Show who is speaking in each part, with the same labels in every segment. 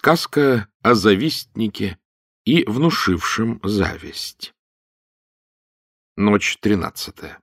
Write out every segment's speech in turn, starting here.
Speaker 1: Сказка о завистнике и внушившем зависть. Ночь 13.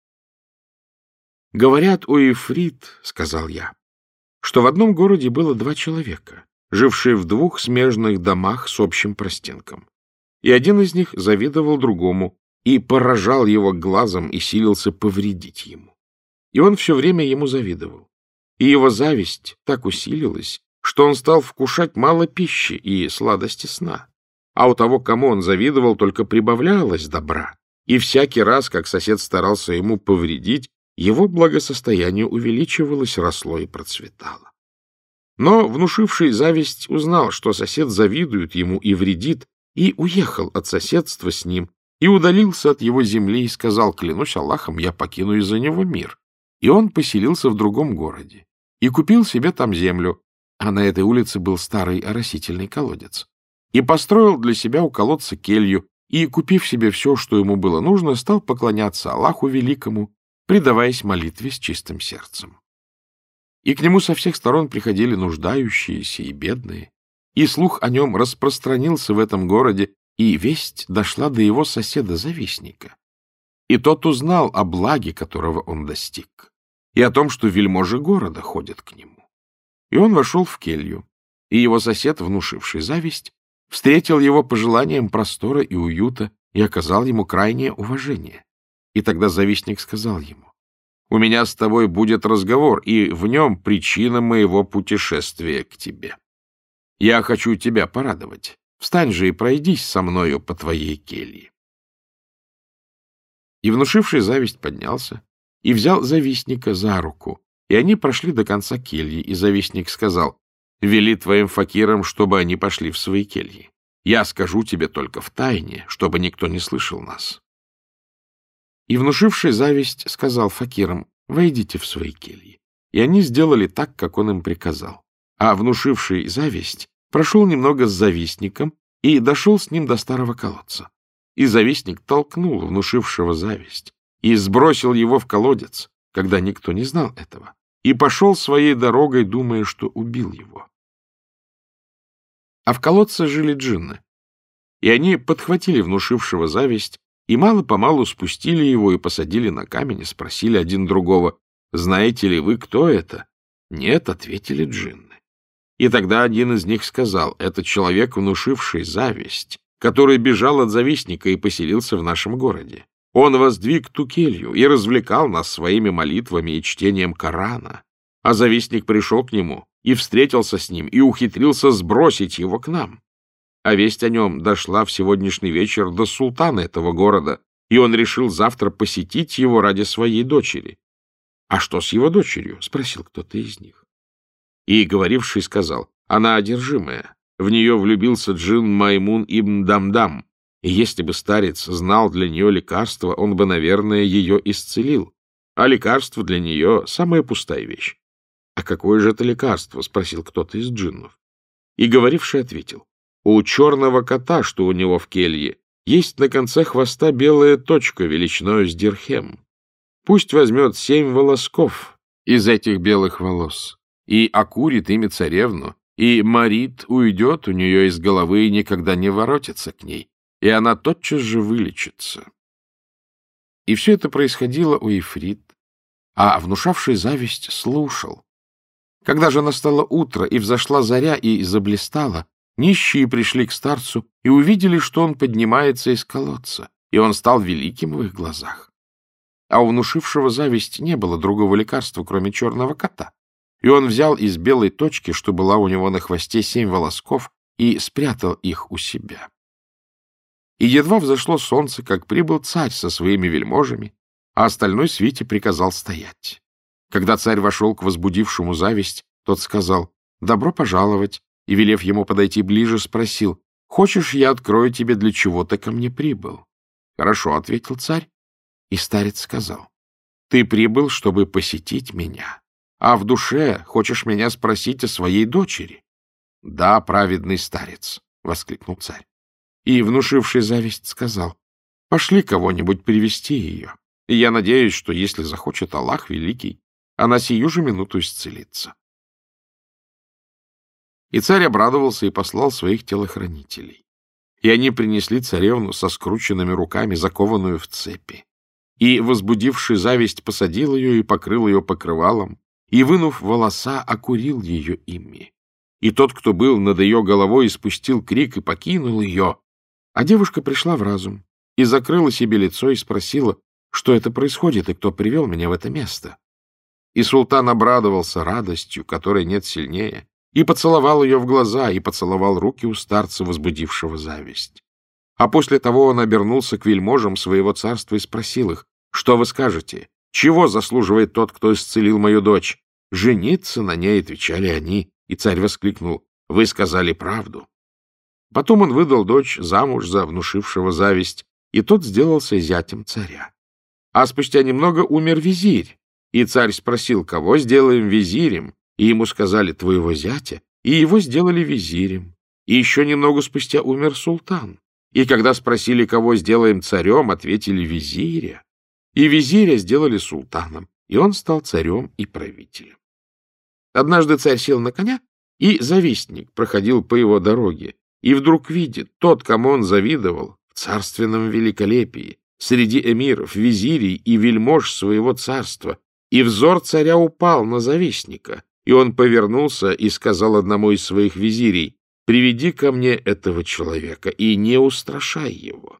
Speaker 1: «Говорят, о Ифрит, — сказал я, — что в одном городе было два человека, жившие в двух смежных домах с общим простенком. И один из них завидовал другому и поражал его глазом и силился повредить ему. И он все время ему завидовал. И его зависть так усилилась, что он стал вкушать мало пищи и сладости сна. А у того, кому он завидовал, только прибавлялось добра. И всякий раз, как сосед старался ему повредить, его благосостояние увеличивалось, росло и процветало. Но внушивший зависть узнал, что сосед завидует ему и вредит, и уехал от соседства с ним, и удалился от его земли, и сказал: клянусь Аллахом, я покину из-за него мир. И он поселился в другом городе, и купил себе там землю, а на этой улице был старый оросительный колодец, и построил для себя у колодца келью, и, купив себе все, что ему было нужно, стал поклоняться Аллаху Великому, предаваясь молитве с чистым сердцем. И к нему со всех сторон приходили нуждающиеся и бедные, и слух о нем распространился в этом городе, и весть дошла до его соседа-завистника. И тот узнал о благе, которого он достиг, и о том, что вельможи города ходят к нему. И он вошел в келью, и его сосед, внушивший зависть, встретил его пожеланием простора и уюта и оказал ему крайнее уважение. И тогда завистник сказал ему: «У меня с тобой будет разговор, и в нем причина моего путешествия к тебе. Я хочу тебя порадовать. Встань же и пройдись со мною по твоей келье». И внушивший зависть поднялся и взял завистника за руку, и они прошли до конца кельи, и завистник сказал: «Вели твоим факирам, чтобы они пошли в свои кельи. Я скажу тебе только в тайне, чтобы никто не слышал нас». И внушивший зависть сказал факирам: «Войдите в свои кельи». И они сделали так, как он им приказал. А внушивший зависть прошел немного с завистником и дошел с ним до старого колодца. И завистник толкнул внушившего зависть и сбросил его в колодец, когда никто не знал этого, и пошел своей дорогой, думая, что убил его. А в колодце жили джинны, и они подхватили внушившего зависть и мало-помалу спустили его и посадили на камень и спросили один другого: «Знаете ли вы, кто это?» «Нет», — ответили джинны. И тогда один из них сказал: «Это человек, внушивший зависть, который бежал от завистника и поселился в нашем городе. Он воздвиг ту келью и развлекал нас своими молитвами и чтением Корана. А завистник пришел к нему и встретился с ним, и ухитрился сбросить его к нам. А весть о нем дошла в сегодняшний вечер до султана этого города, и он решил завтра посетить его ради своей дочери». «А что с его дочерью?» — спросил кто-то из них. И говоривший сказал: «Она одержимая. В нее влюбился джин Маймун ибн Дамдам, и если бы старец знал для нее лекарство, он бы, наверное, ее исцелил. А лекарство для нее — самая пустая вещь». «А какое же это лекарство?» — спросил кто-то из джиннов. И говоривший ответил: «У черного кота, что у него в келье, есть на конце хвоста белая точка величиною с дирхем. Пусть возьмет 7 волосков из этих белых волос и окурит ими царевну, и Марит уйдет у нее из головы и никогда не воротится к ней, и она тотчас же вылечится». И все это происходило у Ифрит, а внушавший зависть слушал. Когда же настало утро, и взошла заря, и заблистала, нищие пришли к старцу и увидели, что он поднимается из колодца, и он стал великим в их глазах. А у внушившего зависть не было другого лекарства, кроме черного кота. И он взял из белой точки, что была у него на хвосте, 7 волосков, и спрятал их у себя. И едва взошло солнце, как прибыл царь со своими вельможами, а остальной свите приказал стоять. Когда царь вошел к возбудившему зависть, тот сказал: «Добро пожаловать», и, велев ему подойти ближе, спросил: «Хочешь, я открою тебе, для чего ты ко мне прибыл?» «Хорошо», — ответил царь. И старец сказал: «Ты прибыл, чтобы посетить меня, а в душе хочешь меня спросить о своей дочери?» «Да, праведный старец», — воскликнул царь. И, внушивший зависть, сказал: «Пошли кого-нибудь привести ее, и я надеюсь, что, если захочет Аллах Великий, она сию же минуту исцелится». И царь обрадовался и послал своих телохранителей. И они принесли царевну со скрученными руками, закованную в цепи. И, возбудивший зависть, посадил ее и покрыл ее покрывалом, и, вынув волоса, окурил ее ими. И тот, кто был над ее головой, испустил крик и покинул ее. А девушка пришла в разум и закрыла себе лицо и спросила, что это происходит и кто привел меня в это место. И султан обрадовался радостью, которой нет сильнее, и поцеловал ее в глаза, и поцеловал руки у старца, возбудившего зависть. А после того он обернулся к вельможам своего царства и спросил их, что вы скажете, чего заслуживает тот, кто исцелил мою дочь? Жениться на ней, отвечали они, и царь воскликнул, вы сказали правду. Потом он выдал дочь замуж за внушившего зависть, и тот сделался зятем царя. А спустя немного умер визирь, и царь спросил, кого сделаем визирем, и ему сказали, твоего зятя, и его сделали визирем. И еще немного спустя умер султан. И когда спросили, кого сделаем царем, ответили визиря. И визиря сделали султаном, и он стал царем и правителем. Однажды царь сел на коня, и завистник проходил по его дороге, и вдруг видит, тот, кому он завидовал, в царственном великолепии, среди эмиров, визирей и вельмож своего царства, и взор царя упал на завистника, и он повернулся и сказал одному из своих визирей, «Приведи ко мне этого человека и не устрашай его».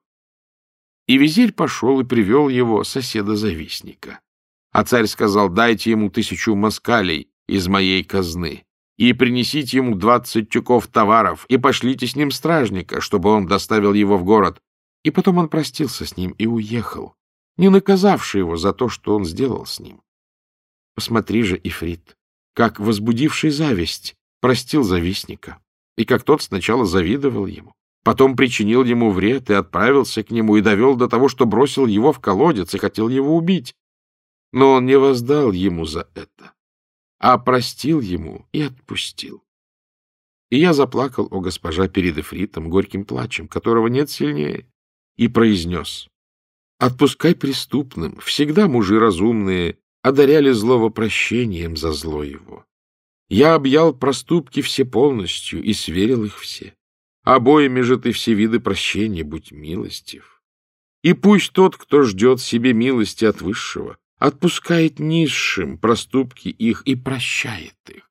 Speaker 1: И визирь пошел и привел его соседа-завистника. А царь сказал, дайте ему 1000 москалей из моей казны, и принесите ему 20 тюков товаров, и пошлите с ним стражника, чтобы он доставил его в город. И потом он простился с ним и уехал, не наказавший его за то, что он сделал с ним. Посмотри же, Ифрит, как возбудивший зависть простил завистника, и как тот сначала завидовал ему, потом причинил ему вред и отправился к нему и довел до того, что бросил его в колодец и хотел его убить. Но он не воздал ему за это, а простил ему и отпустил. И я заплакал, о госпожа, перед Ифритом горьким плачем, которого нет сильнее, и произнес, отпускай преступным, всегда мужи разумные одаряли злого прощением за зло его. Я объял проступки все полностью и сверил их все. Обоими же ты все виды прощения, будь милостив. И пусть тот, кто ждет себе милости от высшего, отпускает низшим проступки их и прощает их.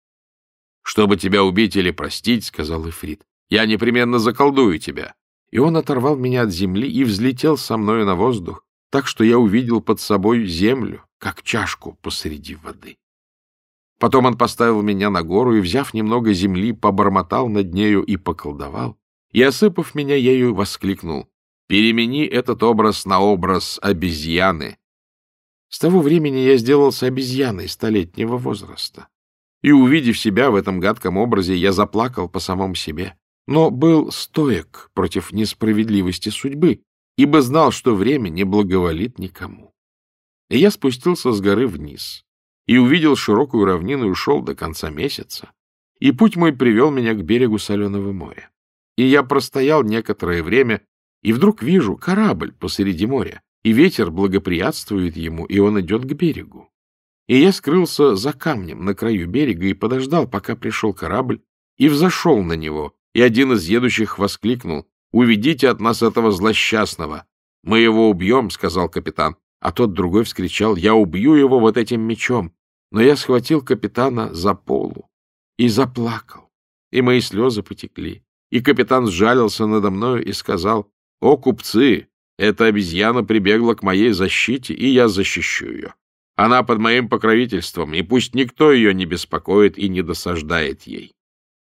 Speaker 1: «Чтобы тебя убить или простить, — сказал Ифрит, — я непременно заколдую тебя». И он оторвал меня от земли и взлетел со мною на воздух, так что я увидел под собой землю, как чашку посреди воды. Потом он поставил меня на гору и, взяв немного земли, побормотал над нею и поколдовал, и, осыпав меня ею, воскликнул, «Перемени этот образ на образ обезьяны». С того времени я сделался обезьяной 100-летнего возраста. И, увидев себя в этом гадком образе, я заплакал по самому себе, но был стоек против несправедливости судьбы, ибо знал, что время не благоволит никому. И я спустился с горы вниз и увидел широкую равнину и ушел до конца месяца, и путь мой привел меня к берегу соленого моря. И я простоял некоторое время, и вдруг вижу корабль посреди моря, и ветер благоприятствует ему, и он идет к берегу. И я скрылся за камнем на краю берега и подождал, пока пришел корабль, и взошел на него, и один из едущих воскликнул, «Уведите от нас этого злосчастного!» «Мы его убьем», — сказал капитан, а тот другой вскричал, «Я убью его вот этим мечом». Но я схватил капитана за полу и заплакал, и мои слезы потекли. И капитан сжалился надо мною и сказал, «О, купцы, эта обезьяна прибегла к моей защите, и я защищу ее. Она под моим покровительством, и пусть никто ее не беспокоит и не досаждает ей».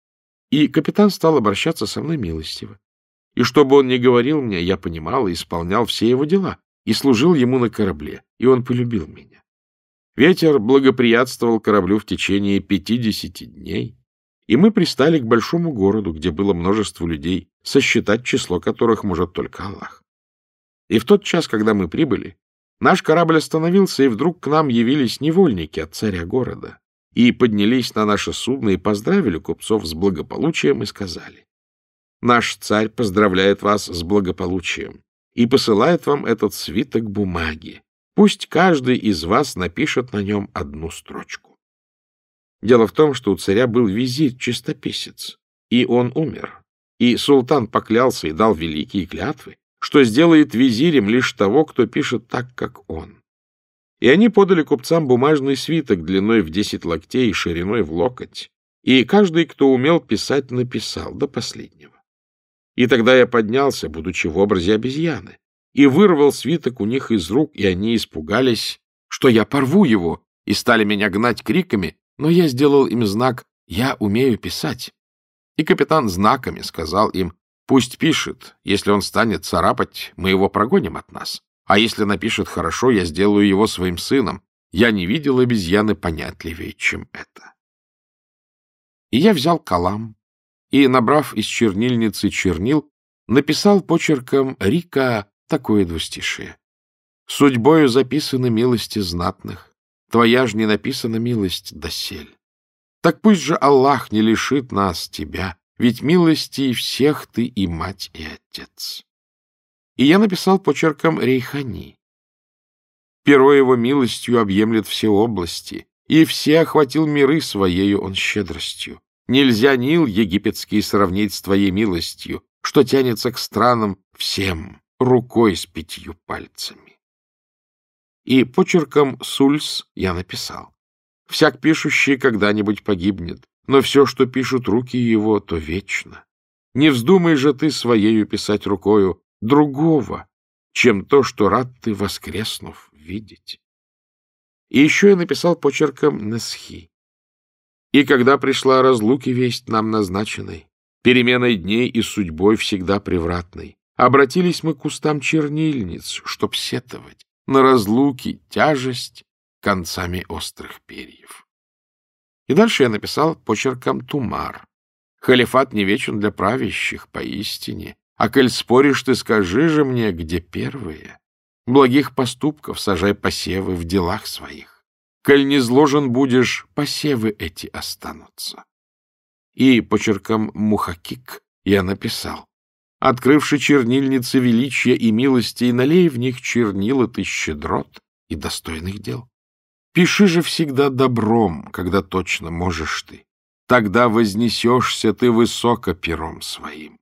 Speaker 1: И капитан стал обращаться со мной милостиво. И что бы он ни говорил мне, я понимал и исполнял все его дела, и служил ему на корабле, и он полюбил меня. Ветер благоприятствовал кораблю в течение 50 дней, и мы пристали к большому городу, где было множество людей, сосчитать число которых может только Аллах. И в тот час, когда мы прибыли, наш корабль остановился, и вдруг к нам явились невольники от царя города, и поднялись на наше судно и поздравили купцов с благополучием и сказали, «Наш царь поздравляет вас с благополучием и посылает вам этот свиток бумаги. Пусть каждый из вас напишет на нем одну строчку». Дело в том, что у царя был визирь-чистописец, и он умер. И султан поклялся и дал великие клятвы, что сделает визирем лишь того, кто пишет так, как он. И они подали купцам бумажный свиток длиной в 10 локтей и шириной в локоть, и каждый, кто умел писать, написал до последнего. И тогда я поднялся, будучи в образе обезьяны, и вырвал свиток у них из рук, и они испугались, что я порву его, и стали меня гнать криками, но я сделал им знак «Я умею писать». И капитан знаками сказал им: «Пусть пишет, если он станет царапать, мы его прогоним от нас, а если напишет хорошо, я сделаю его своим сыном. Я не видел обезьяны понятливее, чем это». И я взял калам и, набрав из чернильницы чернил, написал почерком Рика такое двустишие: «Судьбою записаны милости знатных, твоя ж не написана милость досель. Так пусть же Аллах не лишит нас тебя, ведь милостей всех ты и мать, и отец». И я написал почерком Рейхани: «Перо его милостью объемлет все области, и все охватил миры своею он щедростью. Нельзя Нил египетский сравнить с твоей милостью, что тянется к странам всем рукой с 5 пальцами». И почерком Сульс я написал: «Всяк пишущий когда-нибудь погибнет, но все, что пишут руки его, то вечно. Не вздумай же ты своею писать рукою другого, чем то, что рад ты, воскреснув, видеть». И еще я написал почерком Несхи: «И когда пришла разлуки весть нам назначенной, переменой дней и судьбой всегда превратной, обратились мы к устам чернильниц, чтоб сетовать на разлуки тяжесть концами острых перьев». И дальше я написал почерком Тумар: «Халифат не вечен для правящих, поистине, а коль споришь, ты скажи же мне, где первые. Благих поступков сажай посевы в делах своих. Коль не зложен будешь, посевы эти останутся». И почерком Мухакик я написал: «Открывши чернильницы величия и милости, налей в них чернила ты щедрот и достойных дел. Пиши же всегда добром, когда точно можешь ты. Тогда вознесешься ты высоко пером своим».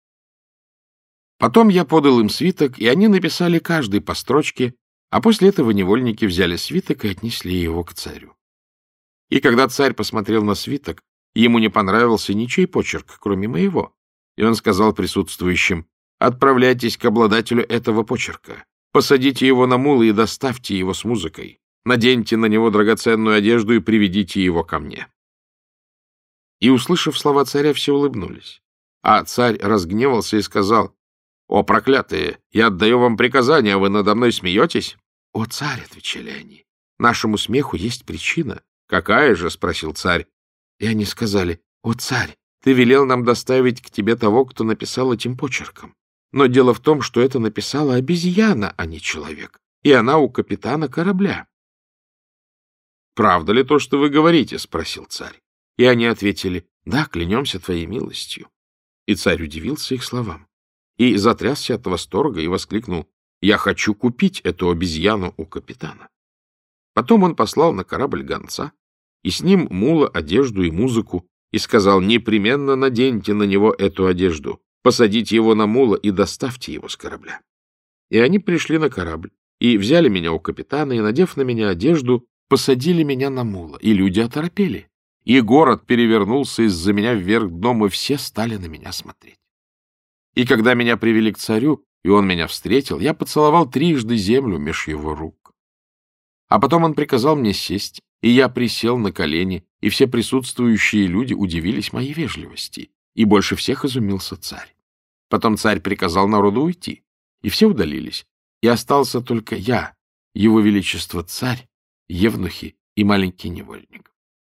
Speaker 1: Потом я подал им свиток, и они написали каждый по строчке, а после этого невольники взяли свиток и отнесли его к царю. И когда царь посмотрел на свиток, ему не понравился ничей почерк, кроме моего, и он сказал присутствующим: «Отправляйтесь к обладателю этого почерка, посадите его на мулы и доставьте его с музыкой, наденьте на него драгоценную одежду и приведите его ко мне». И, услышав слова царя, все улыбнулись. А царь разгневался и сказал: «О, проклятые! Я отдаю вам приказание, а вы надо мной смеетесь?» «О, царь!» — отвечали они. «Нашему смеху есть причина». «Какая же?» — спросил царь. И они сказали: «О, царь, ты велел нам доставить к тебе того, кто написал этим почерком. Но дело в том, что это написала обезьяна, а не человек, и она у капитана корабля». «Правда ли то, что вы говорите?» — спросил царь. И они ответили: «Да, клянемся твоей милостью». И царь удивился их словам и затрясся от восторга и воскликнул: «Я хочу купить эту обезьяну у капитана». Потом он послал на корабль гонца, и с ним мула, одежду и музыку, и сказал: «Непременно наденьте на него эту одежду, посадите его на мула и доставьте его с корабля». И они пришли на корабль, и взяли меня у капитана, и, надев на меня одежду, посадили меня на мула, и люди оторопели. И город перевернулся из-за меня вверх дном, и все стали на меня смотреть. И когда меня привели к царю, и он меня встретил, я поцеловал 3 землю меж его рук. А потом он приказал мне сесть, и я присел на колени, и все присутствующие люди удивились моей вежливости, и больше всех изумился царь. Потом царь приказал народу уйти, и все удалились, и остался только я, его величество царь, евнухи и маленький невольник.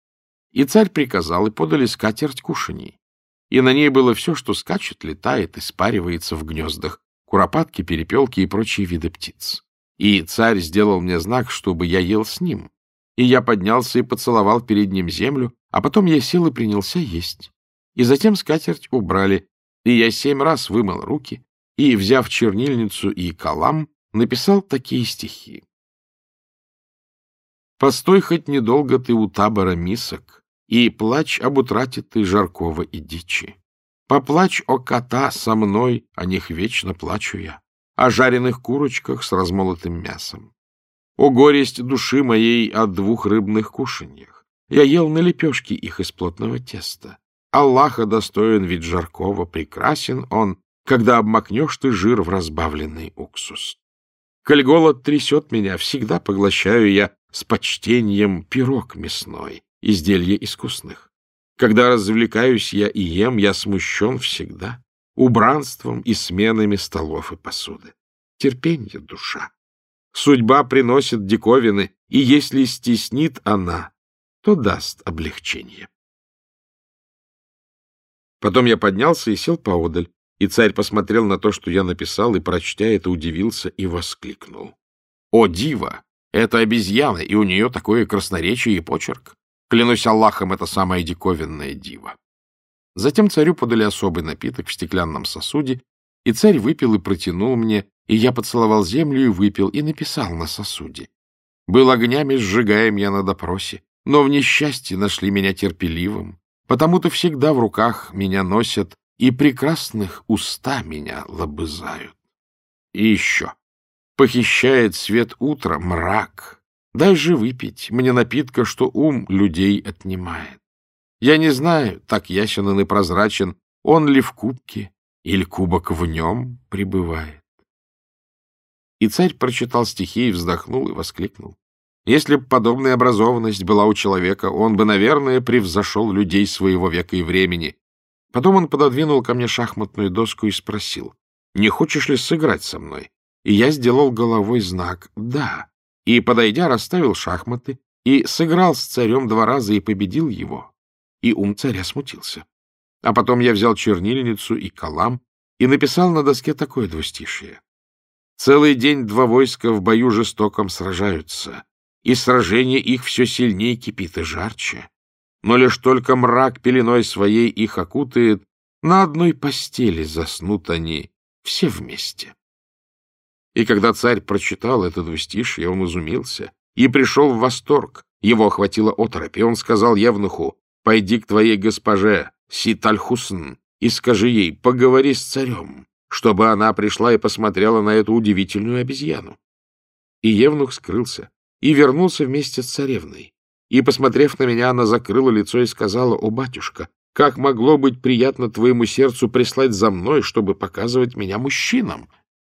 Speaker 1: И царь приказал, и подали скатерть кушаний. И на ней было все, что скачет, летает и спаривается в гнездах, куропатки, перепелки и прочие виды птиц. И царь сделал мне знак, чтобы я ел с ним. И я поднялся и поцеловал перед ним землю, а потом я сел и принялся есть. И затем скатерть убрали, и я 7 раз вымыл руки, и, взяв чернильницу и калам, написал такие стихи. «Постой хоть недолго ты у табора мисок, и плачь об утрате ты жаркого и дичи. Поплачь, о кота, со мной, о них вечно плачу я, о жареных курочках с размолотым мясом. О горесть души моей от 2 рыбных кушаньях. Я ел на лепешки их из плотного теста. Аллаха достоин ведь жаркого, прекрасен он, когда обмакнешь ты жир в разбавленный уксус. Коль голод трясет меня, всегда поглощаю я с почтением пирог мясной, изделия искусных. Когда развлекаюсь я и ем, я смущен всегда убранством и сменами столов и посуды. Терпенье, душа. Судьба приносит диковины, и если стеснит она, то даст облегчение. Потом я поднялся и сел поодаль, и царь посмотрел на то, что я написал, и, прочтя это, удивился и воскликнул. «О, дива! Это обезьяна, и у нее такое красноречие и почерк! Клянусь Аллахом, это самая диковинная дива!» Затем царю подали особый напиток в стеклянном сосуде, и царь выпил и протянул мне, и я поцеловал землю и выпил, и написал на сосуде. «Был огнями сжигаем я на допросе, но в несчастье нашли меня терпеливым, потому-то всегда в руках меня носят, и прекрасных уста меня лобызают. И еще. Похищает свет утра мрак. Дай же выпить мне напитка, что ум людей отнимает. Я не знаю, так ясен и прозрачен, он ли в кубке, или кубок в нем пребывает». И царь прочитал стихи и вздохнул и воскликнул. Если бы подобная образованность была у человека, он бы, наверное, превзошел людей своего века и времени. Потом он пододвинул ко мне шахматную доску и спросил: «Не хочешь ли сыграть со мной?» И я сделал головой знак «да». И, подойдя, расставил шахматы и сыграл с царем 2 раза и победил его. И ум царя смутился. А потом я взял чернильницу и калам и написал на доске такое двустишие: «Целый день 2 войска в бою жестоком сражаются, и сражение их все сильнее кипит и жарче. Но лишь только мрак пеленой своей их окутает, на одной постели заснут они все вместе». И когда царь прочитал это двустишье, он изумился и пришел в восторг. Его охватила оторопь, и он сказал евнуху: «Пойди к твоей госпоже Сит-аль-Хусн и скажи ей, поговори с царем, чтобы она пришла и посмотрела на эту удивительную обезьяну». И евнух скрылся и вернулся вместе с царевной. И, посмотрев на меня, она закрыла лицо и сказала: «О, батюшка, как могло быть приятно твоему сердцу прислать за мной, чтобы показывать меня мужчинам?»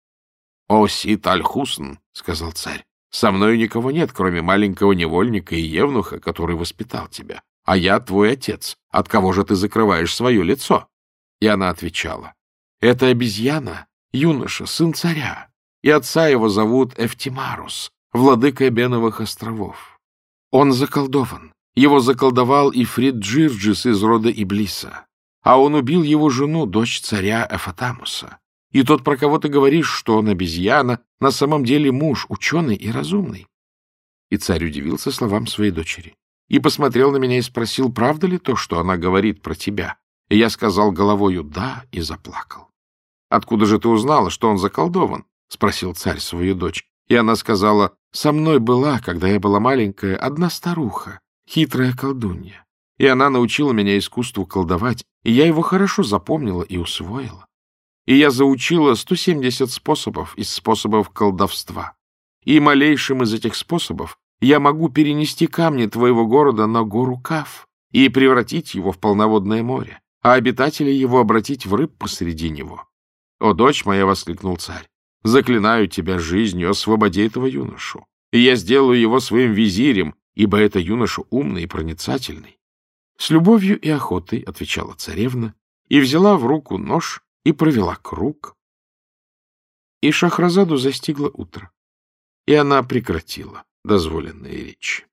Speaker 1: «О, Сит-аль-Хусн, — сказал царь, — со мною никого нет, кроме маленького невольника и евнуха, который воспитал тебя. А я твой отец. От кого же ты закрываешь свое лицо?» И она отвечала: «Это обезьяна, юноша, сын царя, и отца его зовут Эфтимарус, владыка Эбеновых островов. Он заколдован. Его заколдовал Ифрит Джирджис из рода Иблиса, а он убил его жену, дочь царя Эфатамуса. И тот, про кого ты говоришь, что он обезьяна, на самом деле муж, ученый и разумный». И царь удивился словам своей дочери и посмотрел на меня и спросил: «Правда ли то, что она говорит про тебя?» И я сказал головою «да» и заплакал. «Откуда же ты узнала, что он заколдован?» — спросил царь свою дочь. И она сказала: «Со мной была, когда я была маленькая, одна старуха, хитрая колдунья, и она научила меня искусству колдовать, и я его хорошо запомнила и усвоила. И я заучила 170 способов из способов колдовства. И малейшим из этих способов я могу перенести камни твоего города на гору Каф и превратить его в полноводное море, а обитателей его обратить в рыб посреди него». «О, дочь моя, — воскликнул царь, — заклинаю тебя жизнью, освободи этого юношу, и я сделаю его своим визирем, ибо это юноша умный и проницательный». «С любовью и охотой, — отвечала царевна, и взяла в руку нож и провела круг. И Шахразаду застигло утро, и она прекратила дозволенные речи.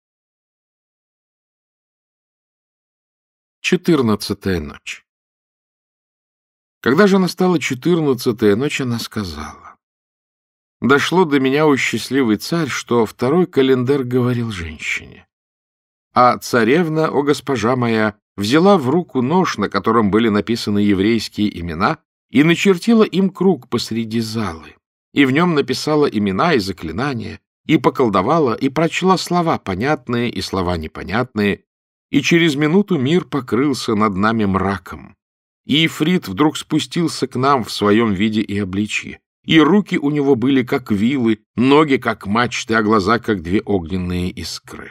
Speaker 1: 14-я ночь. Когда же настала 14-я ночь, она сказала: «Дошло до меня, о счастливый царь, что второй календар говорил женщине. А царевна, о госпожа моя, взяла в руку нож, на котором были написаны еврейские имена, и начертила им круг посреди залы, и в нем написала имена и заклинания, и поколдовала, и прочла слова понятные и слова непонятные, и через минуту мир покрылся над нами мраком. И Ифрит вдруг спустился к нам в своем виде и обличье, и руки у него были как вилы, ноги как мачты, а глаза как две огненные искры.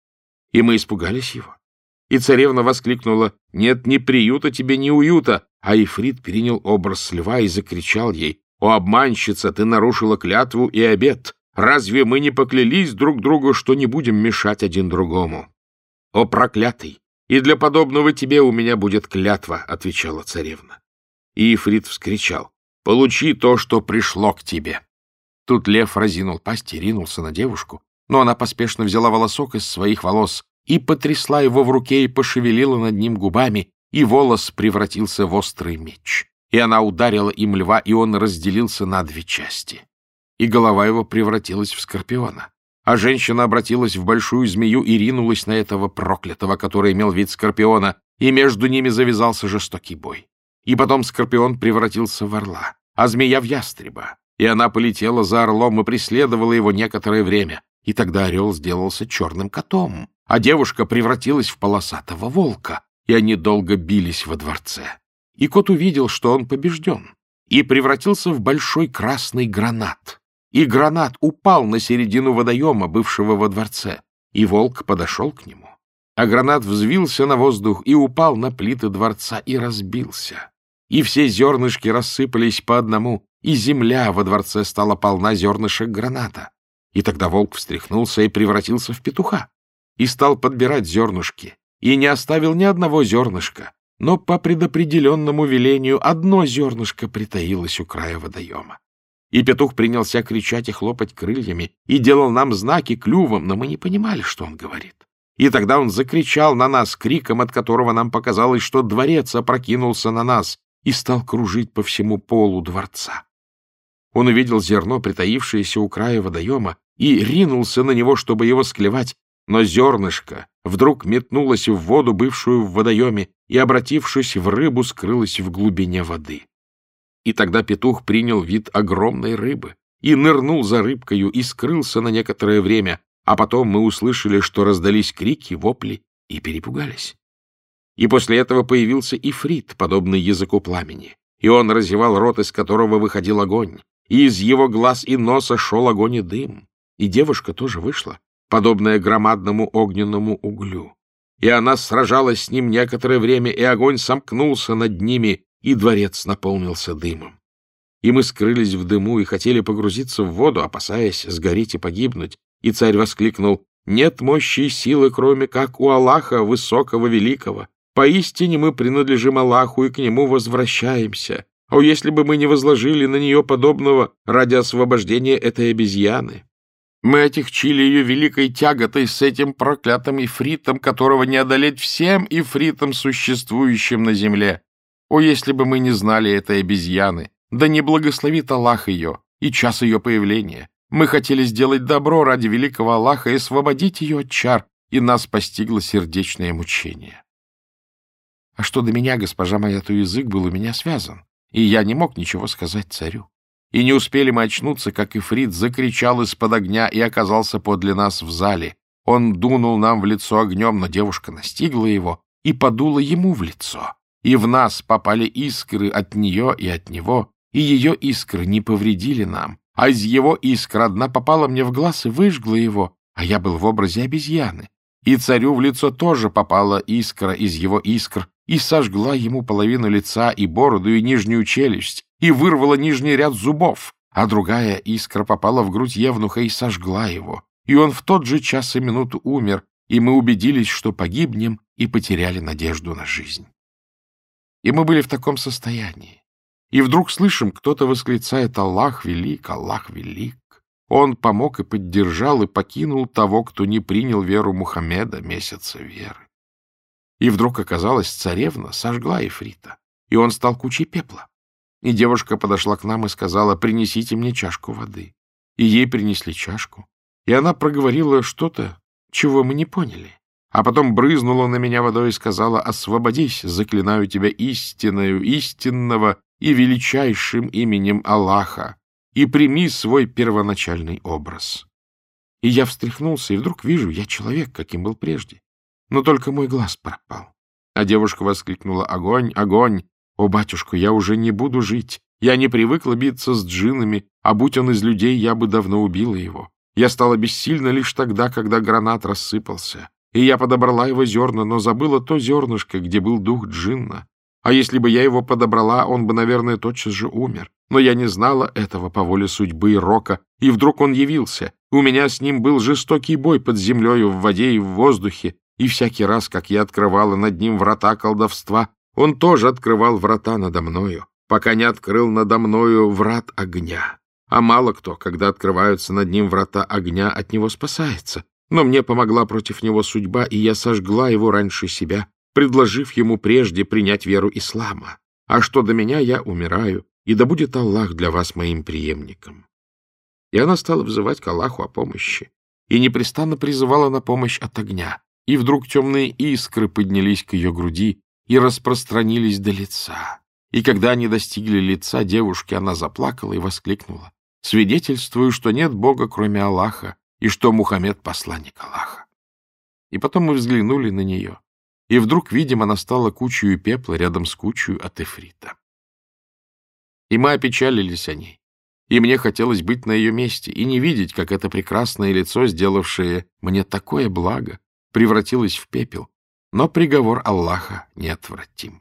Speaker 1: И мы испугались его. И царевна воскликнула: «Нет ни приюта тебе, ни уюта!» А Ифрит перенял образ льва и закричал ей: «О, обманщица, ты нарушила клятву и обет! Разве мы не поклялись друг другу, что не будем мешать один другому?» «О, проклятый! И для подобного тебе у меня будет клятва», — отвечала царевна. И Ифрит вскричал: «Получи то, что пришло к тебе». Тут лев разинул пасть и ринулся на девушку, но она поспешно взяла волосок из своих волос и потрясла его в руке и пошевелила над ним губами, и волос превратился в острый меч. И она ударила им льва, и он разделился на две части. И голова его превратилась в скорпиона. А женщина обратилась в большую змею и ринулась на этого проклятого, который имел вид скорпиона, и между ними завязался жестокий бой. И потом скорпион превратился в орла, а змея в ястреба, и она полетела за орлом и преследовала его некоторое время. И тогда орел сделался черным котом, а девушка превратилась в полосатого волка, и они долго бились во дворце. И кот увидел, что он побежден, и превратился в большой красный гранат. И гранат упал на середину водоема, бывшего во дворце, и волк подошел к нему. А гранат взвился на воздух и упал на плиты дворца и разбился. И все зернышки рассыпались по одному, и земля во дворце стала полна зернышек граната. И тогда волк встряхнулся и превратился в петуха, и стал подбирать зернышки, и не оставил ни одного зернышка, но по предопределенному велению одно зернышко притаилось у края водоема. И петух принялся кричать и хлопать крыльями, и делал нам знаки клювом, но мы не понимали, что он говорит. И тогда он закричал на нас криком, от которого нам показалось, что дворец опрокинулся на нас и стал кружить по всему полу дворца. Он увидел зерно, притаившееся у края водоема, и ринулся на него, чтобы его склевать, но зернышко вдруг метнулось в воду, бывшую в водоеме, и, обратившись в рыбу, скрылось в глубине воды. И тогда петух принял вид огромной рыбы и нырнул за рыбкою и скрылся на некоторое время, а потом мы услышали, что раздались крики, вопли, и перепугались. И после этого появился Ифрит, подобный языку пламени, и он разевал рот, из которого выходил огонь, и из его глаз и носа шел огонь и дым. И девушка тоже вышла, подобная громадному огненному углю. И она сражалась с ним некоторое время, и огонь сомкнулся над ними, и дворец наполнился дымом. И мы скрылись в дыму и хотели погрузиться в воду, опасаясь сгореть и погибнуть. И царь воскликнул: «Нет мощи и силы, кроме как у Аллаха, высокого, великого. Поистине мы принадлежим Аллаху и к нему возвращаемся. О, если бы мы не возложили на нее подобного ради освобождения этой обезьяны! Мы отягчили ее великой тяготой с этим проклятым ифритом, которого не одолеть всем ифритам, существующим на земле. О, если бы мы не знали этой обезьяны! Да не благословит Аллах ее и час ее появления! Мы хотели сделать добро ради великого Аллаха и освободить ее от чар, и нас постигло сердечное мучение. А что до меня, госпожа моя, то язык был у меня связан, и я не мог ничего сказать царю. И не успели мы очнуться, как Ифрит закричал из-под огня и оказался подле нас в зале. Он дунул нам в лицо огнем, но девушка настигла его и подула ему в лицо. И в нас попали искры от нее и от него, и ее искры не повредили нам, а из его искр одна попала мне в глаз и выжгла его, а я был в образе обезьяны. И царю в лицо тоже попала искра из его искр, и сожгла ему половину лица и бороду, и нижнюю челюсть, и вырвала нижний ряд зубов, а другая искра попала в грудь евнуха и сожгла его. И он в тот же час и минуту умер, и мы убедились, что погибнем, и потеряли надежду на жизнь. И мы были в таком состоянии. И вдруг слышим, кто-то восклицает: «Аллах велик, Аллах велик». Он помог и поддержал, и покинул того, кто не принял веру Мухаммеда, месяца веры. И вдруг оказалось, царевна сожгла Ифрита, и он стал кучей пепла. И девушка подошла к нам и сказала: «Принесите мне чашку воды». И ей принесли чашку, и она проговорила что-то, чего мы не поняли. А потом брызнула на меня водой и сказала: «Освободись, заклинаю тебя истинною, истинного и величайшим именем Аллаха, и прими свой первоначальный образ». И я встряхнулся, и вдруг вижу, я человек, каким был прежде. но только мой глаз пропал. А девушка воскликнула: огонь, огонь! О, батюшка, я уже не буду жить. Я не привыкла биться с джиннами, а будь он из людей, я бы давно убила его. Я стала бессильна лишь тогда, когда гранат рассыпался. И я подобрала его зерна, но забыла то зернышко, где был дух джинна. А если бы я его подобрала, он бы, наверное, тотчас же умер. Но я не знала этого по воле судьбы и рока, и вдруг он явился. У меня с ним был жестокий бой под землею, в воде и в воздухе, и всякий раз, как я открывала над ним врата колдовства, он тоже открывал врата надо мною, пока не открыл надо мною врат огня. А мало кто, когда открываются над ним врата огня, от него спасается. Но мне помогла против него судьба, и я сожгла его раньше себя, предложив ему прежде принять веру ислама. А что до меня, я умираю, и да будет Аллах для вас моим преемником. И она стала взывать к Аллаху о помощи, и непрестанно призывала на помощь от огня. И вдруг темные искры поднялись к ее груди и распространились до лица. И когда они достигли лица девушки, она заплакала и воскликнула: «Свидетельствую, что нет Бога, кроме Аллаха, и что Мухаммед — посланник Аллаха». И потом мы взглянули на нее, и вдруг, видим, она стала кучею пепла рядом с кучею от эфрита. И мы опечалились о ней, и мне хотелось быть на ее месте и не видеть, как это прекрасное лицо, сделавшее мне такое благо, превратилось в пепел, но приговор Аллаха неотвратим.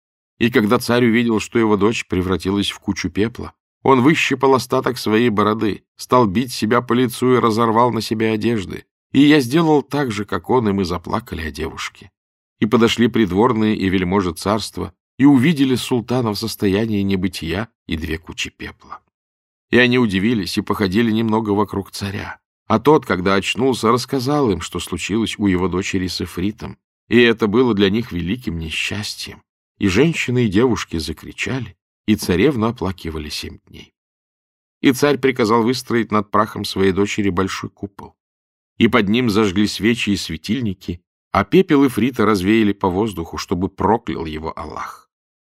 Speaker 1: И когда царь увидел, что его дочь превратилась в кучу пепла, он выщипал остаток своей бороды, стал бить себя по лицу и разорвал на себе одежды. И я сделал так же, как он, и мы заплакали о девушке. И подошли придворные и вельможи царства, и увидели султана в состоянии небытия и две кучи пепла. И они удивились и походили немного вокруг царя. А тот, когда очнулся, рассказал им, что случилось у его дочери с эфритом, и это было для них великим несчастьем. И женщины и девушки закричали, и царевну оплакивали 7 дней. И царь приказал выстроить над прахом своей дочери большой купол. И под ним зажгли свечи и светильники, а пепел эфрита развеяли по воздуху, чтобы проклял его Аллах.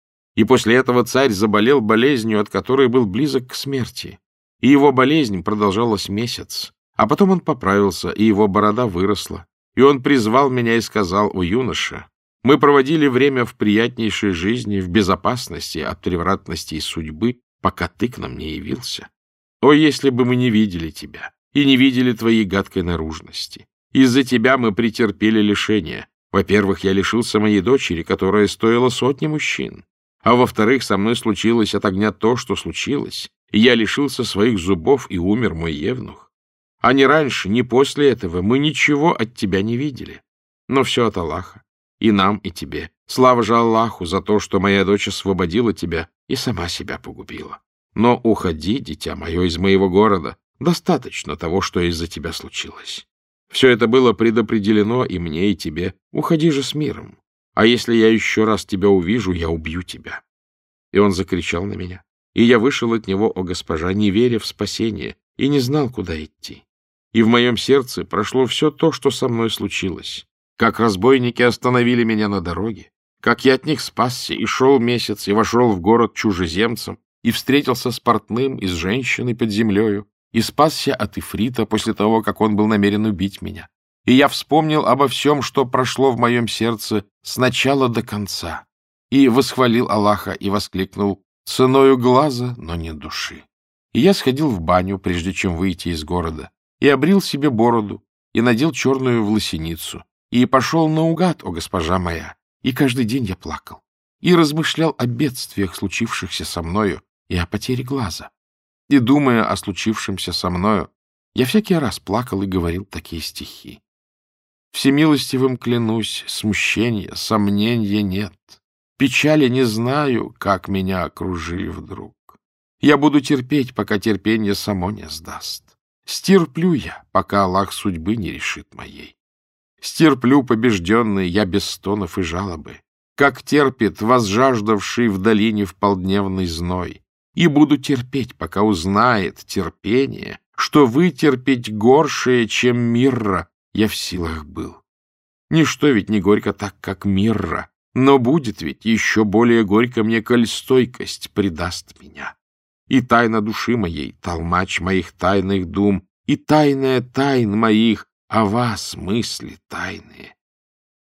Speaker 1: И после этого царь заболел болезнью, от которой был близок к смерти. И его болезнь продолжалась месяц, а потом он поправился, и его борода выросла. И он призвал меня и сказал: «О, юноша, мы проводили время в приятнейшей жизни, в безопасности от превратностей судьбы, пока ты к нам не явился. О, если бы мы не видели тебя и не видели твоей гадкой наружности! Из-за тебя мы претерпели лишения. Во-первых, я лишился моей дочери, которая стоила 100 мужчин. А во-вторых, со мной случилось от огня то, что случилось, и я лишился своих зубов, и умер мой евнух. А ни раньше, ни после этого мы ничего от тебя не видели. Но все от Аллаха. И нам, и тебе. Слава же Аллаху за то, что моя дочь освободила тебя и сама себя погубила. Но уходи, дитя мое, из моего города. Достаточно того, что из-за тебя случилось. Все это было предопределено и мне, и тебе. Уходи же с миром. А если я еще раз тебя увижу, я убью тебя». И он закричал на меня. И я вышел от него, о госпожа, не веря в спасение, и не знал, куда идти. И в моем сердце прошло все то, что со мной случилось. Как разбойники остановили меня на дороге, как я от них спасся и шел месяц, и вошел в город чужеземцем, и встретился с портным и с женщиной под землею, и спасся от ифрита после того, как он был намерен убить меня. И я вспомнил обо всем, что прошло в моем сердце с начала до конца, и восхвалил Аллаха и воскликнул: «Ценою глаза, но не души». И я сходил в баню, прежде чем выйти из города, и обрил себе бороду, и надел черную власеницу, и пошел наугад, о госпожа моя, и каждый день я плакал, и размышлял о бедствиях, случившихся со мною, и о потере глаза. И, думая о случившемся со мною, я всякий раз плакал и говорил такие стихи. Всемилостивым клянусь, смущения, сомнения нет. Печали не знаю, как меня окружили вдруг. Я буду терпеть, пока терпение само не сдаст. Стерплю я, пока Аллах судьбы не решит моей. Стерплю, побежденный, я без стонов и жалобы, как терпит возжаждавший в долине в полдневный зной. И буду терпеть, пока узнает терпение, что вытерпеть горшее, чем мирра, я в силах был. Ничто ведь не горько так, как мирра, но будет ведь еще более горько мне, коль стойкость предаст меня. И тайна души моей, толмач моих тайных дум, и тайная тайн моих, о вас мысли тайные.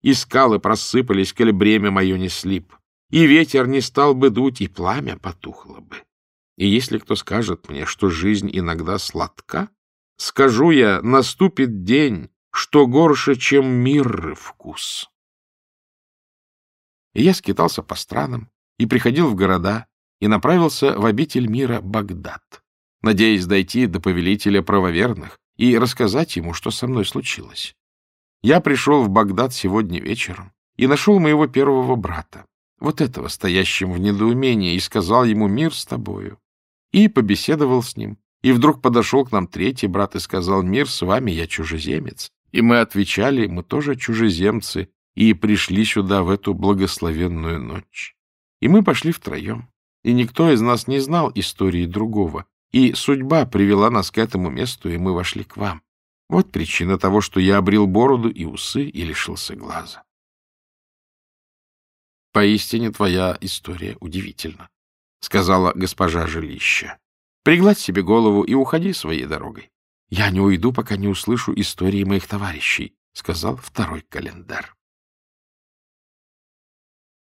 Speaker 1: и скалы просыпались, коль бремя мое несли б, и ветер не стал бы дуть, и пламя потухло бы. И если кто скажет мне, что жизнь иногда сладка, скажу я, наступит день, что горше, чем мирры вкус. И я скитался по странам, и приходил в города, и направился в обитель мира Багдад, надеясь дойти до повелителя правоверных и рассказать ему, что со мной случилось. Я пришел в Багдад сегодня вечером и нашел моего первого брата, вот этого, стоящим в недоумении, и сказал ему: «Мир с тобою». И побеседовал с ним. И вдруг подошел к нам третий брат и сказал: «Мир с вами, я чужеземец». И мы отвечали: «Мы тоже чужеземцы, и пришли сюда в эту благословенную ночь». И мы пошли втроем, и никто из нас не знал истории другого, и судьба привела нас к этому месту, и мы вошли к вам. Вот причина того, что я обрел бороду и усы и лишился глаза. — Поистине твоя история удивительна, — сказала госпожа жилища. — Пригладь себе голову и уходи своей дорогой. — Я не уйду, пока не услышу истории моих товарищей, — сказал второй календар.